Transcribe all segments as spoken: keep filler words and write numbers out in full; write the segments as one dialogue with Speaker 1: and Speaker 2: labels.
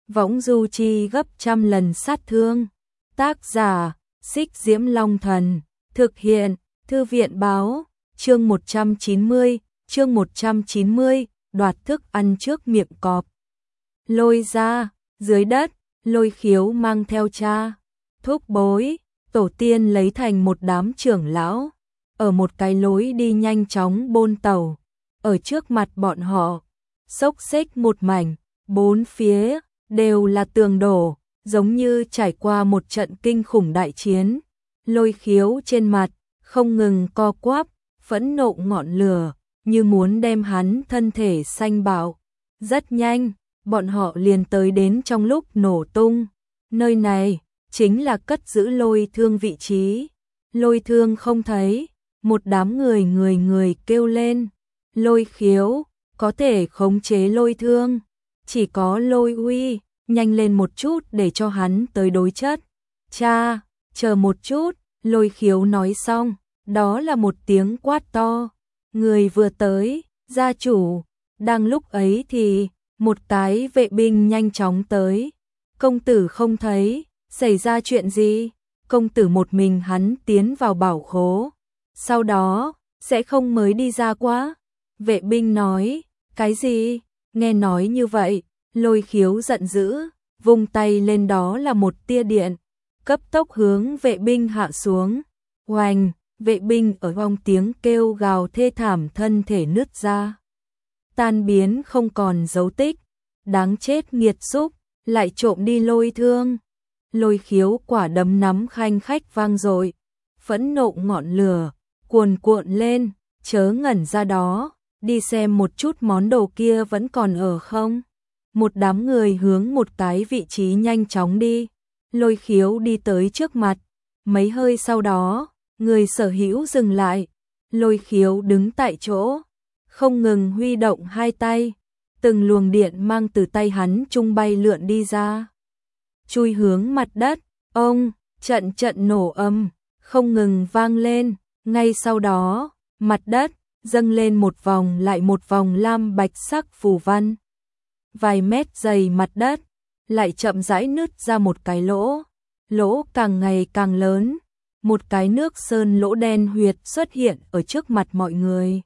Speaker 1: võng du chi gấp trăm lần sát thương. Tác giả, Xích Diễm Long Thần, thực hiện, Thư viện Báo, chương một trăm chín mươi, chương một trăm chín mươi, đoạt thức ăn trước miệng cọp. Lôi ra, dưới đất, Lôi Khiếu mang theo cha, thúc bối, tổ tiên lấy thành một đám trưởng lão, ở một cái lối đi nhanh chóng bôn tàu, ở trước mặt bọn họ, xốc xếch một mảnh, bốn phía đều là tường đổ, giống như trải qua một trận kinh khủng đại chiến. Lôi Khiếu trên mặt không ngừng co quắp, phẫn nộ ngọn lửa, như muốn đem hắn thân thể xanh bạo. Rất nhanh, bọn họ liền tới đến trong lúc nổ tung. Nơi này chính là cất giữ Lôi Thương vị trí. Lôi Thương không thấy, một đám người người người kêu lên. Lôi Khiếu có thể khống chế Lôi Thương, chỉ có Lôi Uy, nhanh lên một chút để cho hắn tới đối chất. Cha, chờ một chút, Lôi Khiếu nói xong, đó là một tiếng quát to. Người vừa tới, gia chủ. Đang lúc ấy thì một cái vệ binh nhanh chóng tới. Công tử không thấy, xảy ra chuyện gì? Công tử một mình hắn tiến vào bảo khố, sau đó sẽ không mới đi ra quá. Vệ binh nói, cái gì? Nghe nói như vậy, Lôi Khiếu giận dữ, vung tay lên, đó là một tia điện, cấp tốc hướng vệ binh hạ xuống. Oành, vệ binh ở trong tiếng kêu gào thê thảm thân thể nứt ra, tan biến không còn dấu tích. Đáng chết nghiệt xúc, lại trộm đi Lôi Thương. Lôi Khiếu quả đấm nắm khanh khách vang dội, phẫn nộ ngọn lửa cuồn cuộn lên, chớ ngẩn ra đó, đi xem một chút món đồ kia vẫn còn ở không. Một đám người hướng một cái vị trí nhanh chóng đi. Lôi Khiếu đi tới trước mặt, mấy hơi sau đó, người sở hữu dừng lại. Lôi Khiếu đứng tại chỗ, không ngừng huy động hai tay, từng luồng điện mang từ tay hắn trung bay lượn đi ra, chui hướng mặt đất. Ông, trận trận nổ âm, không ngừng vang lên. Ngay sau đó, mặt đất dâng lên một vòng lại một vòng lam bạch sắc phù văn. Vài mét dày mặt đất lại chậm rãi nứt ra một cái lỗ, lỗ càng ngày càng lớn. Một cái nước sơn lỗ đen huyệt xuất hiện ở trước mặt mọi người.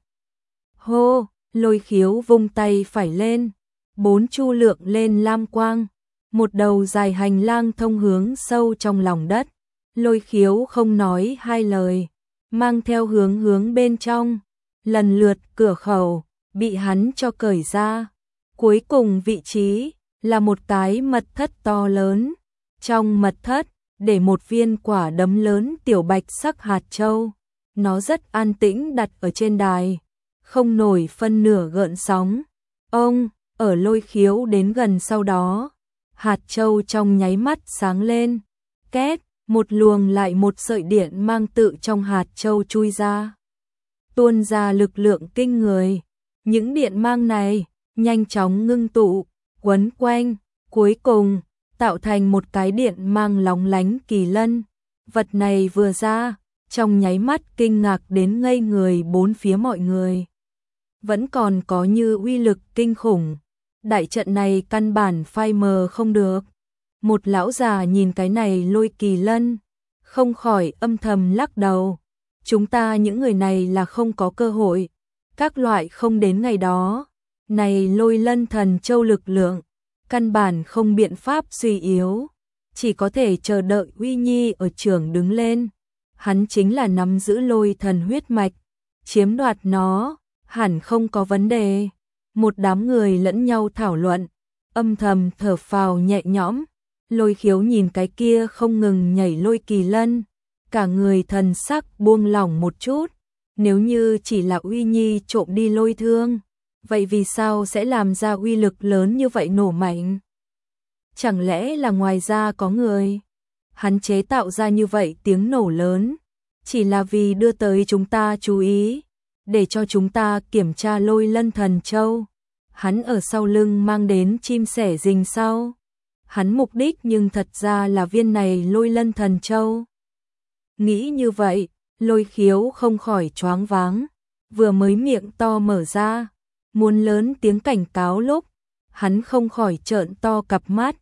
Speaker 1: Hô, Lôi Khiếu vung tay phải lên, bốn chu lượng lên lam quang, một đầu dài hành lang thông hướng sâu trong lòng đất. Lôi Khiếu không nói hai lời, mang theo hướng hướng bên trong, lần lượt cửa khẩu bị hắn cho cởi ra. Cuối cùng vị trí là một cái mật thất to lớn, trong mật thất để một viên quả đấm lớn tiểu bạch sắc hạt châu, nó rất an tĩnh đặt ở trên đài, không nổi phân nửa gợn sóng. Ông, ở Lôi Khiếu đến gần sau đó, hạt châu trong nháy mắt sáng lên, két, một luồng lại một sợi điện mang tự trong hạt châu chui ra, tuôn ra lực lượng kinh người. Những điện mang này nhanh chóng ngưng tụ, quấn quanh, cuối cùng tạo thành một cái điện mang lóng lánh kỳ lân. Vật này vừa ra, trong nháy mắt kinh ngạc đến ngây người bốn phía mọi người. Vẫn còn có như uy lực kinh khủng, đại trận này căn bản phai mờ không được. Một lão già nhìn cái này lôi kỳ lân, không khỏi âm thầm lắc đầu. Chúng ta những người này là không có cơ hội, các loại không đến ngày đó. Này Lôi Lân Thần Châu lực lượng, căn bản không biện pháp suy yếu, chỉ có thể chờ đợi Uy Nhi ở trường đứng lên. Hắn chính là nắm giữ lôi thần huyết mạch, chiếm đoạt nó, hẳn không có vấn đề. Một đám người lẫn nhau thảo luận, âm thầm thở phào nhẹ nhõm. Lôi Khiếu nhìn cái kia không ngừng nhảy lôi kỳ lân, cả người thần sắc buông lỏng một chút. Nếu như chỉ là Uy Nhi trộm đi Lôi Thương, vậy vì sao sẽ làm ra uy lực lớn như vậy nổ mạnh? Chẳng lẽ là ngoài ra có người? Hắn chế tạo ra như vậy tiếng nổ lớn, chỉ là vì đưa tới chúng ta chú ý, để cho chúng ta kiểm tra Lôi Lân Thần Châu. Hắn ở sau lưng mang đến chim sẻ rình sau. Hắn mục đích nhưng thật ra là viên này Lôi Lân Thần Châu. Nghĩ như vậy, Lôi Khiếu không khỏi choáng váng, vừa mới miệng to mở ra, muốn lớn tiếng cảnh cáo lúc, hắn không khỏi trợn to cặp mắt,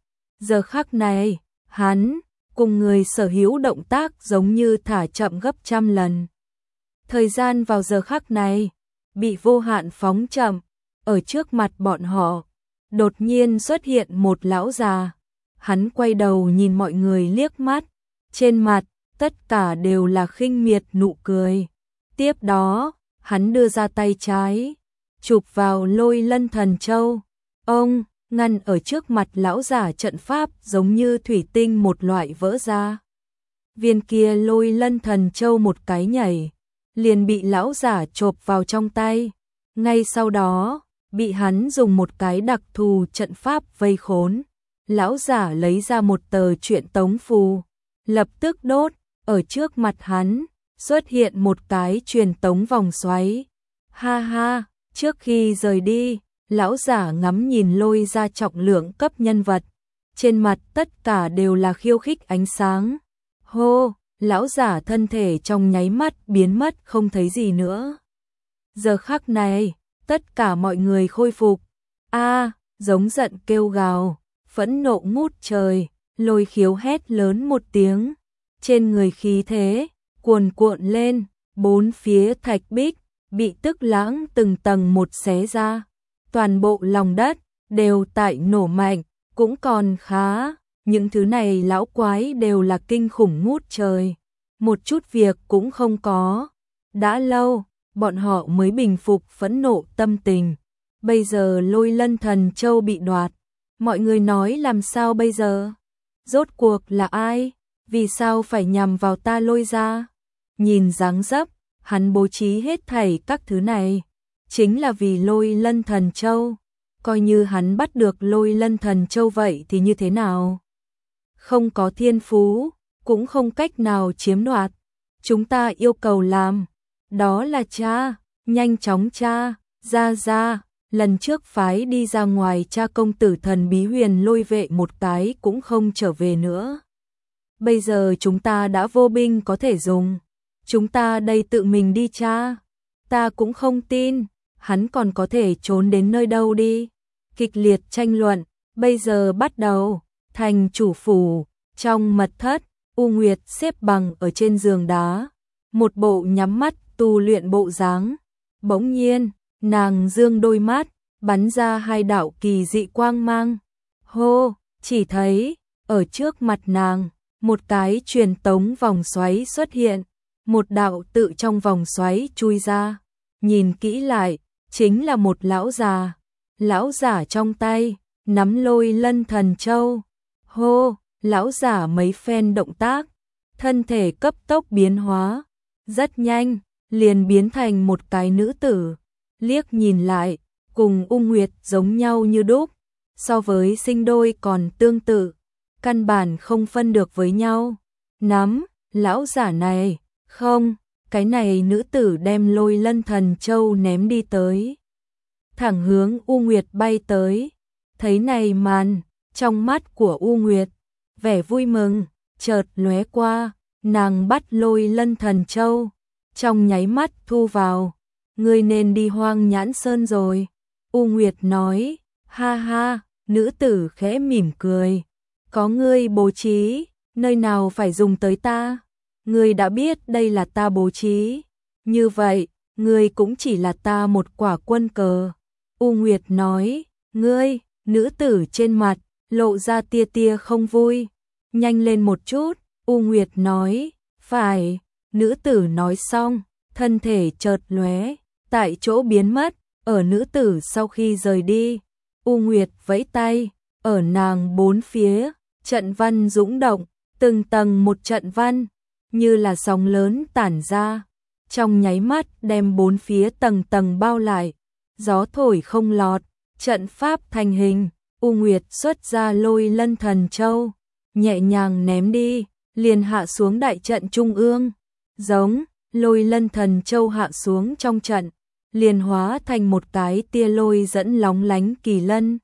Speaker 1: Giờ khắc này, hắn cùng người sở hữu động tác giống như thả chậm gấp trăm lần. Thời gian vào giờ khắc này bị vô hạn phóng chậm, ở trước mặt bọn họ đột nhiên xuất hiện một lão già. Hắn quay đầu nhìn mọi người liếc mắt, trên mặt tất cả đều là khinh miệt nụ cười. Tiếp đó, hắn đưa ra tay trái, chụp vào Lôi Lân Thần Châu. Ông ngăn ở trước mặt lão giả trận pháp giống như thủy tinh một loại vỡ ra. Viên kia Lôi Lân Thần Châu một cái nhảy, liền bị lão giả chộp vào trong tay. Ngay sau đó, bị hắn dùng một cái đặc thù trận pháp vây khốn. Lão giả lấy ra một tờ truyện tống phù, lập tức đốt, ở trước mặt hắn xuất hiện một cái truyền tống vòng xoáy. Ha ha, trước khi rời đi, lão giả ngắm nhìn Lôi ra trọng lượng cấp nhân vật, trên mặt tất cả đều là khiêu khích ánh sáng. Hô, lão giả thân thể trong nháy mắt biến mất không thấy gì nữa. Giờ khắc này, tất cả mọi người khôi phục. A, giống giận kêu gào, phẫn nộ ngút trời, Lôi Khiếu hét lớn một tiếng, trên người khí thế cuồn cuộn lên, bốn phía thạch bích bị tức lãng từng tầng một xé ra, toàn bộ lòng đất đều tại nổ mạnh, cũng còn khá, những thứ này lão quái đều là kinh khủng ngút trời, một chút việc cũng không có. Đã lâu, bọn họ mới bình phục phẫn nộ tâm tình. Bây giờ Lôi Lân Thần Châu bị đoạt, mọi người nói làm sao bây giờ? Rốt cuộc là ai? Vì sao phải nhằm vào ta Lôi ra? Nhìn dáng dấp, hắn bố trí hết thảy các thứ này, chính là vì Lôi Lân Thần Châu. Coi như hắn bắt được Lôi Lân Thần Châu vậy thì như thế nào? Không có thiên phú, cũng không cách nào chiếm đoạt. Chúng ta yêu cầu làm, đó là cha, nhanh chóng cha, ra ra. Lần trước phái đi ra ngoài cha công tử thần bí Huyền Lôi vệ một cái cũng không trở về nữa. Bây giờ chúng ta đã vô binh có thể dùng, chúng ta đây tự mình đi cha. Ta cũng không tin, hắn còn có thể trốn đến nơi đâu đi. Kịch liệt tranh luận, bây giờ bắt đầu. Thành chủ phủ, trong mật thất, U Nguyệt xếp bằng ở trên giường đá, một bộ nhắm mắt tu luyện bộ dáng. Bỗng nhiên, nàng dương đôi mắt, bắn ra hai đạo kỳ dị quang mang. Hô, chỉ thấy, ở trước mặt nàng, một cái truyền tống vòng xoáy xuất hiện, một đạo tự trong vòng xoáy chui ra. Nhìn kỹ lại, chính là một lão già. Lão giả trong tay, nắm Lôi Lân Thần Châu. Hô, lão giả mấy phen động tác, thân thể cấp tốc biến hóa. Rất nhanh, liền biến thành một cái nữ tử. Liếc nhìn lại, cùng U Nguyệt giống nhau như đúc, so với sinh đôi còn tương tự, căn bản không phân được với nhau. Nắm, lão giả này, không, cái này nữ tử đem Lôi Lân Thần Châu ném đi tới. Thẳng hướng U Nguyệt bay tới, thấy này màn, trong mắt của U Nguyệt, vẻ vui mừng, chợt lóe qua, nàng bắt Lôi Lân Thần Châu, trong nháy mắt thu vào. Ngươi nên đi Hoang Nhãn Sơn rồi. U Nguyệt nói, ha ha, nữ tử khẽ mỉm cười. Có ngươi bố trí, nơi nào phải dùng tới ta? Ngươi đã biết đây là ta bố trí. Như vậy, ngươi cũng chỉ là ta một quả quân cờ. U Nguyệt nói, ngươi, nữ tử trên mặt, lộ ra tia tia không vui. Nhanh lên một chút, U Nguyệt nói, phải. Nữ tử nói xong, thân thể chợt lóe, tại chỗ biến mất. Ở nữ tử sau khi rời đi, U Nguyệt vẫy tay, ở nàng bốn phía, trận văn dũng động, từng tầng một trận văn, như là sóng lớn tản ra, trong nháy mắt đem bốn phía tầng tầng bao lại, gió thổi không lọt, trận pháp thành hình. U Nguyệt xuất ra Lôi Lân Thần Châu, nhẹ nhàng ném đi, liền hạ xuống đại trận trung ương. Giống, Lôi Lân Thần Châu hạ xuống trong trận, liền hóa thành một cái tia lôi dẫn lóng lánh kỳ lân.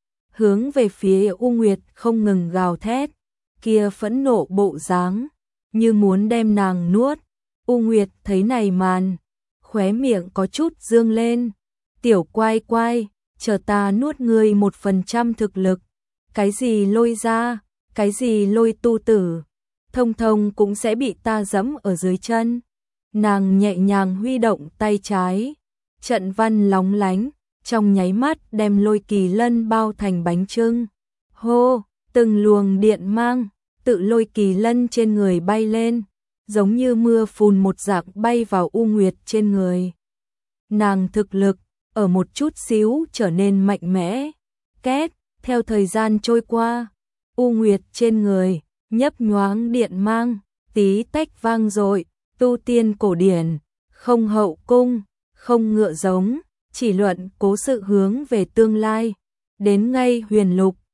Speaker 1: Hướng về phía U Nguyệt không ngừng gào thét, kia phẫn nộ bộ dáng, như muốn đem nàng nuốt. U Nguyệt thấy này màn, khóe miệng có chút dương lên. Tiểu quai quai, chờ ta nuốt ngươi một phần trăm thực lực. cái gì lôi ra, cái gì lôi tu tử, thông thông cũng sẽ bị ta giẫm ở dưới chân. Nàng nhẹ nhàng huy động tay trái, trận văn lóng lánh, trong nháy mắt đem Lôi Kỳ Lân bao thành bánh chưng. Hô, từng luồng điện mang, tự Lôi Kỳ Lân trên người bay lên, giống như mưa phùn một dạng bay vào U Nguyệt trên người. Nàng thực lực, ở một chút xíu trở nên mạnh mẽ. Két, theo thời gian trôi qua, U Nguyệt trên người, nhấp nhoáng điện mang, tí tách vang dội, tu tiên cổ điển, không hậu cung, không ngựa giống, chỉ luận cố sự hướng về tương lai. Đến ngay huyền lục,